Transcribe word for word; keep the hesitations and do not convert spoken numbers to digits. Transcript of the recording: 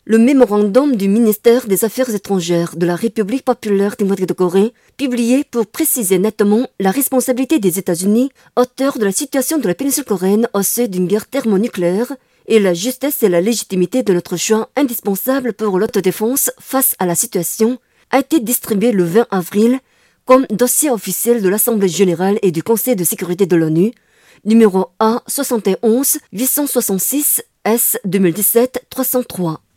Le mémorandum du ministère des Affaires étrangères de la République populaire démocratique de Corée, publié pour préciser nettement la responsabilité des États-Unis, auteurs de la situation de la péninsule coréenne au seuil d'une guerre thermonucléaire, et la justesse et la légitimité de notre choix indispensable pour l'autodéfense face à la situation, a été distribué le vingt avril comme dossier officiel de l'Assemblée générale et du Conseil de sécurité de l'ONU, numéro A soixante et onze huit cent soixante-six S deux mille dix-sept trois cent trois.